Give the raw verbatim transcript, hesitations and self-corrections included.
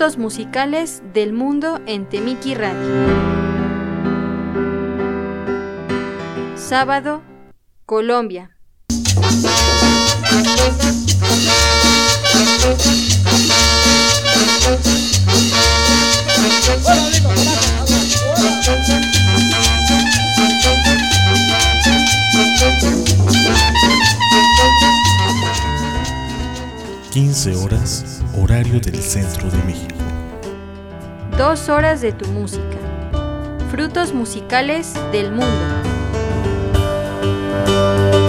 Frutos musicales del mundo en Temiki Radio. Sábado, Colombia. quince horas, horario del centro de México. Dos horas de tu música. Frutos musicales del mundo.